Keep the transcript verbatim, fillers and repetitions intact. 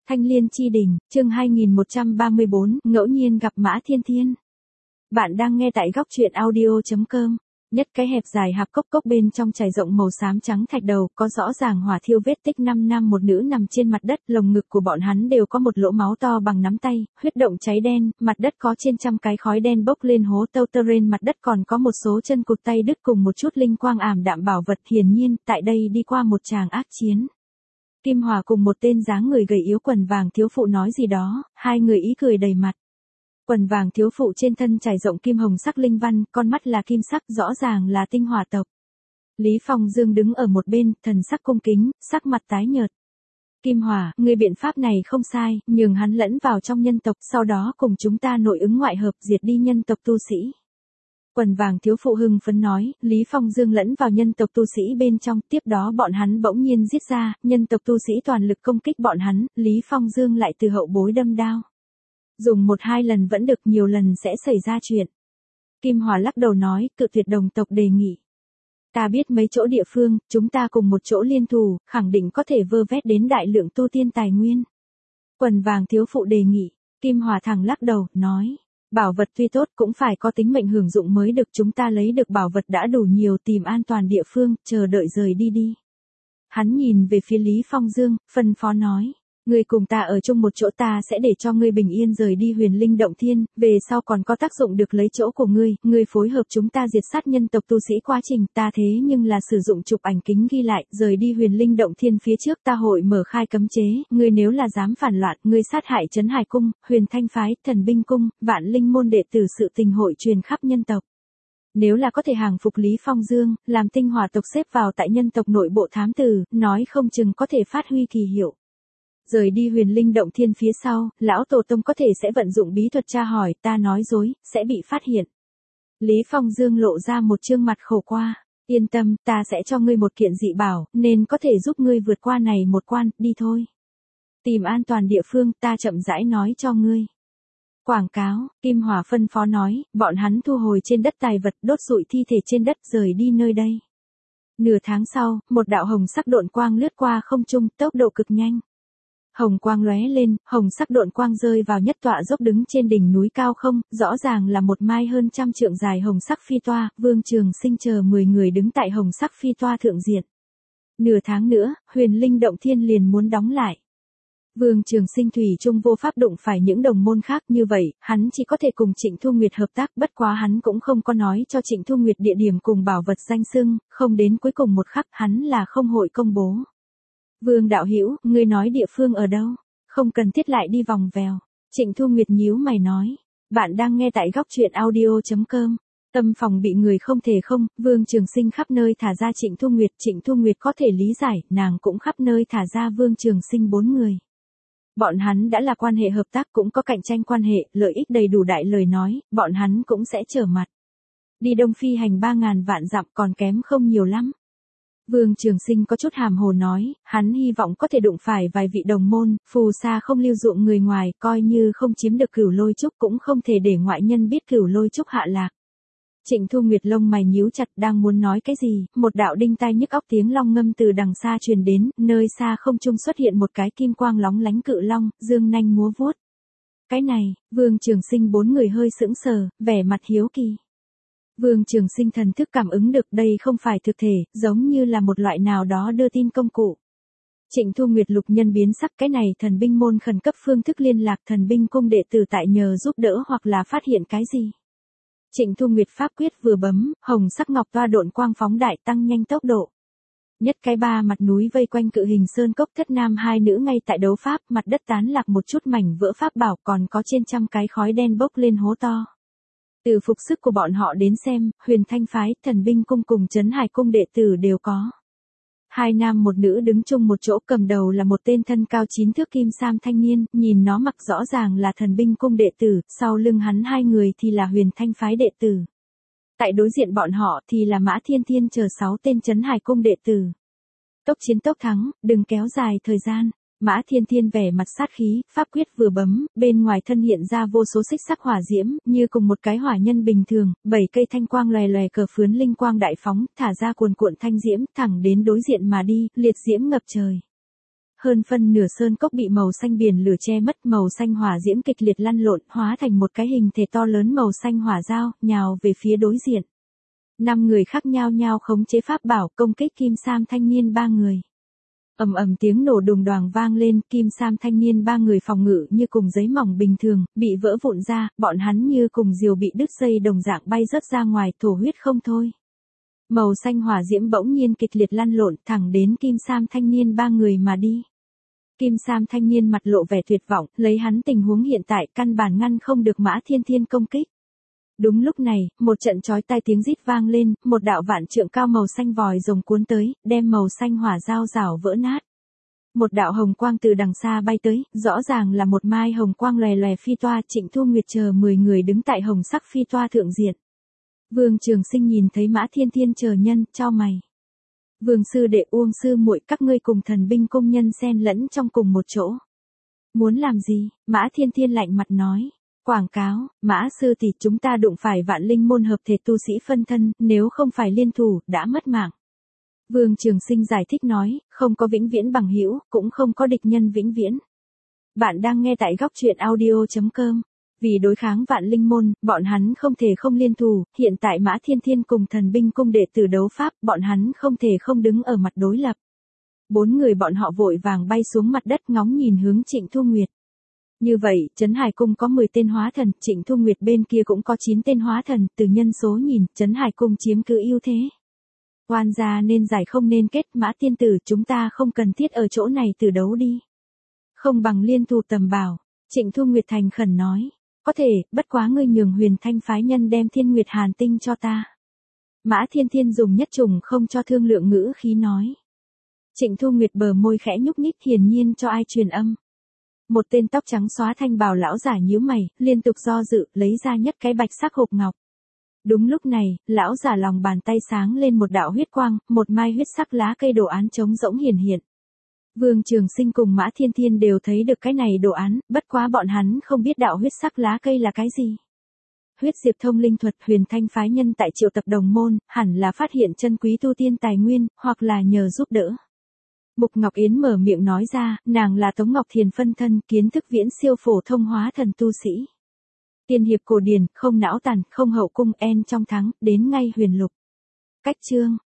Thanh Liên Chi Đỉnh, chương hai nghìn một trăm ba mươi bốn, ngẫu nhiên gặp Mã Thiên Thiên. Bạn đang nghe tại góc truyện audio chấm com. Nhất cái hẹp dài hạp cốc cốc bên trong trải rộng màu xám trắng thạch đầu, có rõ ràng hỏa thiêu vết tích năm nam một nữ nằm trên mặt đất, lồng ngực của bọn hắn đều có một lỗ máu to bằng nắm tay, huyết động cháy đen, mặt đất có trên trăm cái khói đen bốc lên hố tâu tơ trên mặt đất còn có một số chân cụt tay đứt cùng một chút linh quang ảm đạm bảo vật, hiển nhiên, tại đây đi qua một tràng ác chiến. Kim Hòa cùng một tên dáng người gầy yếu quần vàng thiếu phụ nói gì đó, hai người ý cười đầy mặt. Quần vàng thiếu phụ trên thân trải rộng kim hồng sắc linh văn, con mắt là kim sắc, rõ ràng là tinh hỏa tộc. Lý Phong Dương đứng ở một bên, thần sắc cung kính, sắc mặt tái nhợt. Kim Hòa, người biện pháp này không sai, nhường hắn lẫn vào trong nhân tộc, sau đó cùng chúng ta nội ứng ngoại hợp diệt đi nhân tộc tu sĩ. Quần vàng thiếu phụ hưng phấn nói, Lý Phong Dương lẫn vào nhân tộc tu sĩ bên trong, tiếp đó bọn hắn bỗng nhiên giết ra, nhân tộc tu sĩ toàn lực công kích bọn hắn, Lý Phong Dương lại từ hậu bối đâm đao. Dùng một hai lần vẫn được, nhiều lần sẽ xảy ra chuyện. Kim Hòa lắc đầu nói, cự tuyệt đồng tộc đề nghị. Ta biết mấy chỗ địa phương, chúng ta cùng một chỗ liên thủ, khẳng định có thể vơ vét đến đại lượng tu tiên tài nguyên. Quần vàng thiếu phụ đề nghị, Kim Hòa thẳng lắc đầu, nói. Bảo vật tuy tốt cũng phải có tính mệnh hưởng dụng mới được, chúng ta lấy được bảo vật đã đủ nhiều, tìm an toàn địa phương, chờ đợi rời đi đi. Hắn nhìn về phía Lý Phong Dương, phân phó nói, ngươi cùng ta ở chung một chỗ, ta sẽ để cho ngươi bình yên rời đi Huyền Linh Động Thiên, về sau còn có tác dụng được lấy chỗ của ngươi, ngươi phối hợp chúng ta diệt sát nhân tộc tu sĩ quá trình, ta thế nhưng là sử dụng chụp ảnh kính ghi lại, rời đi Huyền Linh Động Thiên phía trước ta hội mở khai cấm chế, ngươi nếu là dám phản loạn, ngươi sát hại Trấn Hải Cung, Huyền Thanh Phái, Thần Binh Cung, Vạn Linh môn đệ tử sự tình hội truyền khắp nhân tộc. Nếu là có thể hàng phục Lý Phong Dương, làm tinh hỏa tộc xếp vào tại nhân tộc nội bộ thám tử, nói không chừng có thể phát huy kỳ hiệu. Rời đi Huyền Linh Động Thiên phía sau, lão tổ tông có thể sẽ vận dụng bí thuật tra hỏi, ta nói dối, sẽ bị phát hiện. Lý Phong Dương lộ ra một trương mặt khổ qua, yên tâm, ta sẽ cho ngươi một kiện dị bảo, nên có thể giúp ngươi vượt qua này một quan, đi thôi. Tìm an toàn địa phương, ta chậm rãi nói cho ngươi. Quảng cáo, Kim Hòa phân phó nói, bọn hắn thu hồi trên đất tài vật, đốt rụi thi thể trên đất, rời đi nơi đây. Nửa tháng sau, một đạo hồng sắc độn quang lướt qua không trung, tốc độ cực nhanh. Hồng quang lóe lên, hồng sắc độn quang rơi vào nhất tọa dốc đứng trên đỉnh núi cao không, rõ ràng là một mai hơn trăm trượng dài hồng sắc phi toa, Vương Trường Sinh chờ mười người đứng tại hồng sắc phi toa thượng diện. Nửa tháng nữa, Huyền Linh Động Thiên liền muốn đóng lại. Vương Trường Sinh thủy chung vô pháp đụng phải những đồng môn khác, như vậy, hắn chỉ có thể cùng Trịnh Thu Nguyệt hợp tác, bất quá hắn cũng không có nói cho Trịnh Thu Nguyệt địa điểm cùng bảo vật danh xưng, không đến cuối cùng một khắc hắn là không hội công bố. Vương đạo hữu, ngươi nói địa phương ở đâu? Không cần thiết lại đi vòng vèo. Trịnh Thu Nguyệt nhíu mày nói. Bạn đang nghe tại góc truyện audio chấm com. Tâm phòng bị người không thể không, Vương Trường Sinh khắp nơi thả ra Trịnh Thu Nguyệt. Trịnh Thu Nguyệt có thể lý giải, nàng cũng khắp nơi thả ra Vương Trường Sinh bốn người. Bọn hắn đã là quan hệ hợp tác, cũng có cạnh tranh quan hệ, lợi ích đầy đủ đại lời nói, bọn hắn cũng sẽ trở mặt. Đi Đông Phi hành ba ngàn vạn dặm còn kém không nhiều lắm. Vương Trường Sinh có chút hàm hồ nói, hắn hy vọng có thể đụng phải vài vị đồng môn, phù sa không lưu dụng người ngoài, coi như không chiếm được Cửu Lôi Trúc cũng không thể để ngoại nhân biết Cửu Lôi Trúc hạ lạc. Trịnh Thu Nguyệt lông mày nhíu chặt, đang muốn nói cái gì, một đạo đinh tai nhức óc tiếng long ngâm từ đằng xa truyền đến, nơi xa không trung xuất hiện một cái kim quang lóng lánh cự long, dương nanh múa vuốt. Cái này, Vương Trường Sinh bốn người hơi sững sờ, vẻ mặt hiếu kỳ. Vương Trường Sinh thần thức cảm ứng được đây không phải thực thể, giống như là một loại nào đó đưa tin công cụ. Trịnh Thu Nguyệt lục nhân biến sắc, cái này thần binh môn khẩn cấp phương thức liên lạc thần binh cung đệ tử tại nhờ giúp đỡ hoặc là phát hiện cái gì. Trịnh Thu Nguyệt pháp quyết vừa bấm, hồng sắc ngọc toa độn quang phóng đại tăng nhanh tốc độ. Nhất cái ba mặt núi vây quanh cự hình sơn cốc, thất nam hai nữ ngay tại đấu pháp, mặt đất tán lạc một chút mảnh vỡ pháp bảo, còn có trên trăm cái khói đen bốc lên hố to. Từ phục sức của bọn họ đến xem, Huyền Thanh Phái, Thần Binh Cung cùng Trấn Hải Cung đệ tử đều có. Hai nam một nữ đứng chung một chỗ, cầm đầu là một tên thân cao chín thước kim sam thanh niên, nhìn nó mặc rõ ràng là Thần Binh Cung đệ tử, sau lưng hắn hai người thì là Huyền Thanh Phái đệ tử. Tại đối diện bọn họ thì là Mã Thiên Thiên chờ sáu tên Trấn Hải Cung đệ tử. Tốc chiến tốc thắng, đừng kéo dài thời gian. Mã Thiên Thiên vẻ mặt sát khí, pháp quyết vừa bấm, bên ngoài thân hiện ra vô số xích sắc hỏa diễm, như cùng một cái hỏa nhân bình thường, bảy cây thanh quang lòe lòe cờ phướn linh quang đại phóng, thả ra cuồn cuộn thanh diễm, thẳng đến đối diện mà đi, liệt diễm ngập trời. Hơn phân nửa sơn cốc bị màu xanh biển lửa che mất, màu xanh hỏa diễm kịch liệt lăn lộn, hóa thành một cái hình thể to lớn màu xanh hỏa dao, nhào về phía đối diện. Năm người khác nhau nhau khống chế pháp bảo công kích Kim Sam thanh niên ba người. Ầm ầm tiếng nổ đùng đoàng vang lên, Kim Sam thanh niên ba người phòng ngự như cùng giấy mỏng bình thường, bị vỡ vụn ra, bọn hắn như cùng diều bị đứt dây đồng dạng bay rớt ra ngoài, thổ huyết không thôi. Màu xanh hỏa diễm bỗng nhiên kịch liệt lăn lộn thẳng đến Kim Sam thanh niên ba người mà đi. Kim Sam thanh niên mặt lộ vẻ tuyệt vọng, lấy hắn tình huống hiện tại căn bản ngăn không được Mã Thiên Thiên công kích. Đúng lúc này, một trận chói tai tiếng rít vang lên, một đạo vạn trượng cao màu xanh vòi rồng cuốn tới, đem màu xanh hỏa dao rảo vỡ nát. Một đạo hồng quang từ đằng xa bay tới, rõ ràng là một mai hồng quang lòe lòe phi toa, Trịnh Thu Nguyệt chờ mười người đứng tại hồng sắc phi toa thượng diện. Vương Trường Sinh nhìn thấy Mã Thiên Thiên chờ nhân, chau mày. Vương sư đệ, Uông sư muội, các ngươi cùng thần binh công nhân xen lẫn trong cùng một chỗ. Muốn làm gì? Mã Thiên Thiên lạnh mặt nói. Quảng cáo, Mã sư tỷ, chúng ta đụng phải vạn linh môn hợp thể tu sĩ phân thân, nếu không phải liên thủ, đã mất mạng. Vương Trường Sinh giải thích nói, không có vĩnh viễn bằng hữu, cũng không có địch nhân vĩnh viễn. Bạn đang nghe tại góc truyện audio chấm com. Vì đối kháng vạn linh môn, bọn hắn không thể không liên thủ, hiện tại Mã Thiên Thiên cùng thần binh cung đệ tử đấu pháp, bọn hắn không thể không đứng ở mặt đối lập. Bốn người bọn họ vội vàng bay xuống mặt đất ngóng nhìn hướng Trịnh Thu Nguyệt. Như vậy, Trấn Hải Cung có mười tên hóa thần, Trịnh Thu Nguyệt bên kia cũng có chín tên hóa thần, từ nhân số nhìn, Trấn Hải Cung chiếm cứ ưu thế. Oan gia nên giải không nên kết, Mã tiên tử, chúng ta không cần thiết ở chỗ này từ đấu đi. Không bằng liên thủ tầm bảo, Trịnh Thu Nguyệt thành khẩn nói. Có thể, bất quá ngươi nhường Huyền Thanh phái nhân đem Thiên Nguyệt Hàn Tinh cho ta. Mã Thiên Thiên dùng nhất trùng không cho thương lượng ngữ khí nói. Trịnh Thu Nguyệt bờ môi khẽ nhúc nhích, hiển nhiên cho ai truyền âm. Một tên tóc trắng xóa thanh bào lão giả nhíu mày, liên tục do dự, lấy ra nhất cái bạch sắc hộp ngọc. Đúng lúc này, lão giả lòng bàn tay sáng lên một đạo huyết quang, một mai huyết sắc lá cây đồ án trống rỗng hiển hiện. Vương Trường Sinh cùng Mã Thiên Thiên đều thấy được cái này đồ án, bất quá bọn hắn không biết đạo huyết sắc lá cây là cái gì. Huyết diệp thông linh thuật, Huyền Thanh phái nhân tại Triệu Tập Đồng môn, hẳn là phát hiện chân quý tu tiên tài nguyên, hoặc là nhờ giúp đỡ. Mục Ngọc Yến mở miệng nói ra, nàng là Tống Ngọc Thiền phân thân, kiến thức viễn siêu phổ thông hóa thần tu sĩ. Tiên hiệp cổ điển, không não tàn, không hậu cung, en trong thắng, đến ngay huyền lục. Cách chương,